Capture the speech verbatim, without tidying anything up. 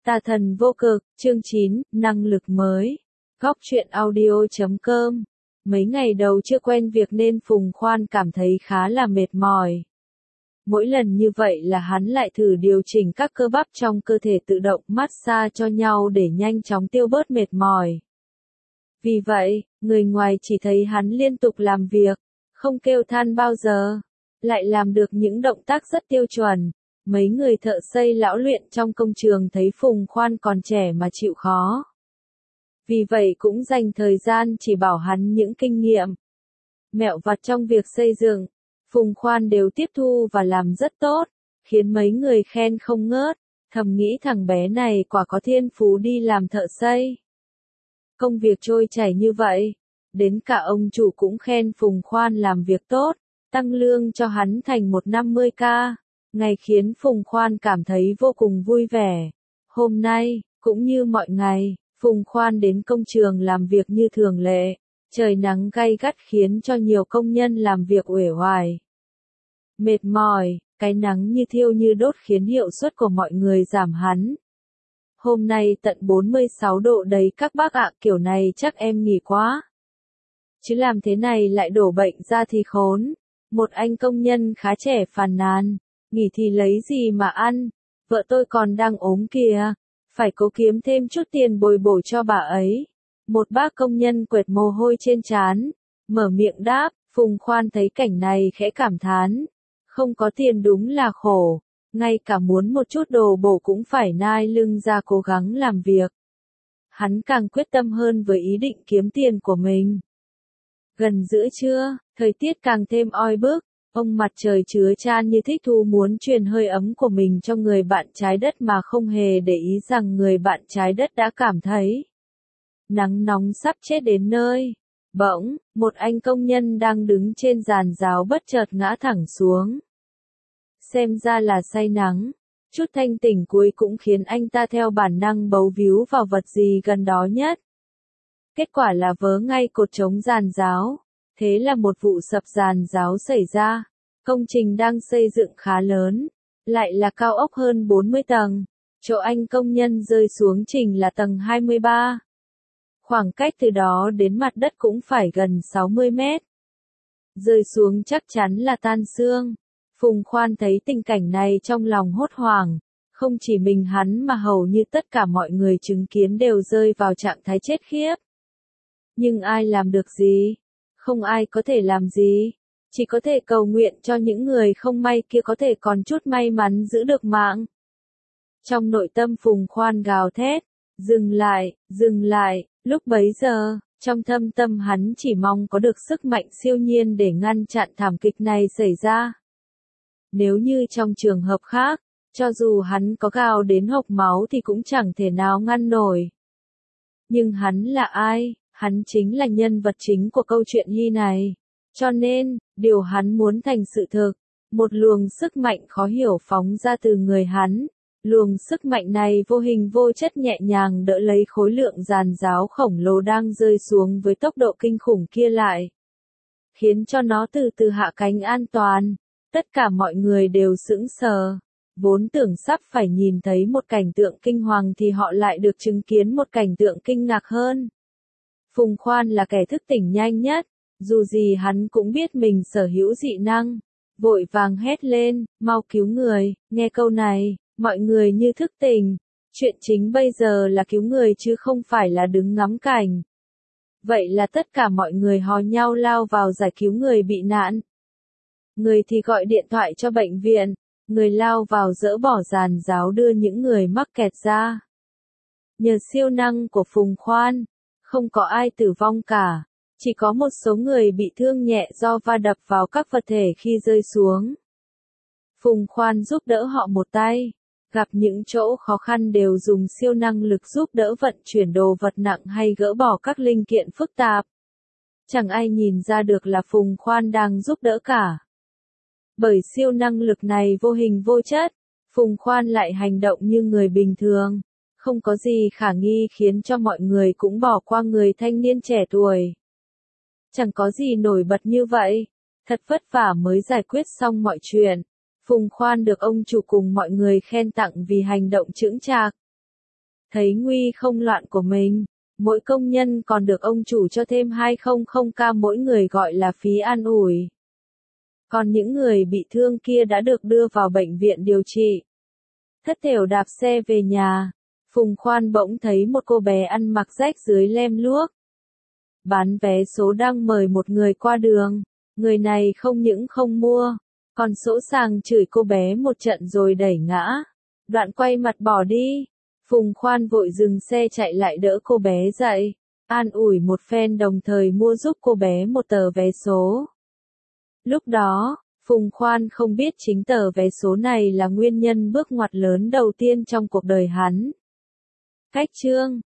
Tà thần vô cực, chương chín, năng lực mới. Góc truyện audio chấm com. Mấy ngày đầu chưa quen việc nên Phùng Khoan cảm thấy khá là mệt mỏi. Mỗi lần như vậy là hắn lại thử điều chỉnh các cơ bắp trong cơ thể tự động massage cho nhau để nhanh chóng tiêu bớt mệt mỏi. Vì vậy, người ngoài chỉ thấy hắn liên tục làm việc, không kêu than bao giờ, lại làm được những động tác rất tiêu chuẩn. Mấy người thợ xây lão luyện trong công trường thấy Phùng Khoan còn trẻ mà chịu khó. Vì vậy cũng dành thời gian chỉ bảo hắn những kinh nghiệm, mẹo vặt trong việc xây dựng. Phùng Khoan đều tiếp thu và làm rất tốt, khiến mấy người khen không ngớt, thầm nghĩ thằng bé này quả có thiên phú đi làm thợ xây. Công việc trôi chảy như vậy, đến cả ông chủ cũng khen Phùng Khoan làm việc tốt, tăng lương cho hắn thành một trăm năm mươi k. Ngày khiến Phùng Khoan cảm thấy vô cùng vui vẻ. Hôm nay, cũng như mọi ngày, Phùng Khoan đến công trường làm việc như thường lệ. Trời nắng gay gắt khiến cho nhiều công nhân làm việc uể oải, mệt mỏi, cái nắng như thiêu như đốt khiến hiệu suất của mọi người giảm hẳn. Hôm nay tận bốn mươi sáu độ đấy các bác ạ, kiểu này chắc em nghỉ quá. Chứ làm thế này lại đổ bệnh ra thì khốn. Một anh công nhân khá trẻ phàn nàn. Nghỉ thì lấy gì mà ăn, vợ tôi còn đang ốm kìa, phải cố kiếm thêm chút tiền bồi bổ cho bà ấy. Một bác công nhân quệt mồ hôi trên trán, mở miệng đáp. Phùng Khoan thấy cảnh này khẽ cảm thán, không có tiền đúng là khổ, ngay cả muốn một chút đồ bổ cũng phải nai lưng ra cố gắng làm việc. Hắn càng quyết tâm hơn với ý định kiếm tiền của mình. Gần giữa trưa, thời tiết càng thêm oi bức. Ông mặt trời chứa chan như thích thú muốn truyền hơi ấm của mình cho người bạn trái đất mà không hề để ý rằng người bạn trái đất đã cảm thấy nắng nóng sắp chết đến nơi. Bỗng, một anh công nhân đang đứng trên giàn giáo bất chợt ngã thẳng xuống. Xem ra là say nắng, chút thanh tỉnh cuối cũng khiến anh ta theo bản năng bấu víu vào vật gì gần đó nhất. Kết quả là vớ ngay cột chống giàn giáo. Thế là một vụ sập giàn giáo xảy ra. Công trình đang xây dựng khá lớn, lại là cao ốc hơn bốn mươi tầng. Chỗ anh công nhân rơi xuống trình là tầng hai mươi ba. Khoảng cách từ đó đến mặt đất cũng phải gần sáu mươi mét. Rơi xuống chắc chắn là tan xương. Phùng Khoan thấy tình cảnh này trong lòng hốt hoảng. Không chỉ mình hắn mà hầu như tất cả mọi người chứng kiến đều rơi vào trạng thái chết khiếp. Nhưng ai làm được gì? Không ai có thể làm gì, chỉ có thể cầu nguyện cho những người không may kia có thể còn chút may mắn giữ được mạng. Trong nội tâm Phùng Khoan gào thét, dừng lại, dừng lại, lúc bấy giờ, trong thâm tâm hắn chỉ mong có được sức mạnh siêu nhiên để ngăn chặn thảm kịch này xảy ra. Nếu như trong trường hợp khác, cho dù hắn có gào đến hộc máu thì cũng chẳng thể nào ngăn nổi. Nhưng hắn là ai? Hắn chính là nhân vật chính của câu chuyện Hy này. Cho nên, điều hắn muốn thành sự thực. Một luồng sức mạnh khó hiểu phóng ra từ người hắn. Luồng sức mạnh này vô hình vô chất nhẹ nhàng đỡ lấy khối lượng giàn giáo khổng lồ đang rơi xuống với tốc độ kinh khủng kia lại. Khiến cho nó từ từ hạ cánh an toàn. Tất cả mọi người đều sững sờ. Vốn tưởng sắp phải nhìn thấy một cảnh tượng kinh hoàng thì họ lại được chứng kiến một cảnh tượng kinh ngạc hơn. Phùng Khoan là kẻ thức tỉnh nhanh nhất, dù gì hắn cũng biết mình sở hữu dị năng. Vội vàng hét lên, mau cứu người, nghe câu này, mọi người như thức tỉnh. Chuyện chính bây giờ là cứu người chứ không phải là đứng ngắm cảnh. Vậy là tất cả mọi người hò nhau lao vào giải cứu người bị nạn. Người thì gọi điện thoại cho bệnh viện, người lao vào dỡ bỏ giàn giáo đưa những người mắc kẹt ra. Nhờ siêu năng của Phùng Khoan, không có ai tử vong cả, chỉ có một số người bị thương nhẹ do va đập vào các vật thể khi rơi xuống. Phùng Khoan giúp đỡ họ một tay, gặp những chỗ khó khăn đều dùng siêu năng lực giúp đỡ vận chuyển đồ vật nặng hay gỡ bỏ các linh kiện phức tạp. Chẳng ai nhìn ra được là Phùng Khoan đang giúp đỡ cả. Bởi siêu năng lực này vô hình vô chất, Phùng Khoan lại hành động như người bình thường. Không có gì khả nghi khiến cho mọi người cũng bỏ qua người thanh niên trẻ tuổi. Chẳng có gì nổi bật như vậy. Thật vất vả mới giải quyết xong mọi chuyện. Phùng Khoan được ông chủ cùng mọi người khen tặng vì hành động chững chạc. Thấy nguy không loạn của mình, mỗi công nhân còn được ông chủ cho thêm hai trăm k mỗi người gọi là phí an ủi. Còn những người bị thương kia đã được đưa vào bệnh viện điều trị. Thất thểu đạp xe về nhà, Phùng Khoan bỗng thấy một cô bé ăn mặc rách rưới lem luốc. Bán vé số đang mời một người qua đường, người này không những không mua, còn sỗ sàng chửi cô bé một trận rồi đẩy ngã. Đoạn quay mặt bỏ đi, Phùng Khoan vội dừng xe chạy lại đỡ cô bé dậy, an ủi một phen đồng thời mua giúp cô bé một tờ vé số. Lúc đó, Phùng Khoan không biết chính tờ vé số này là nguyên nhân bước ngoặt lớn đầu tiên trong cuộc đời hắn. Cách chương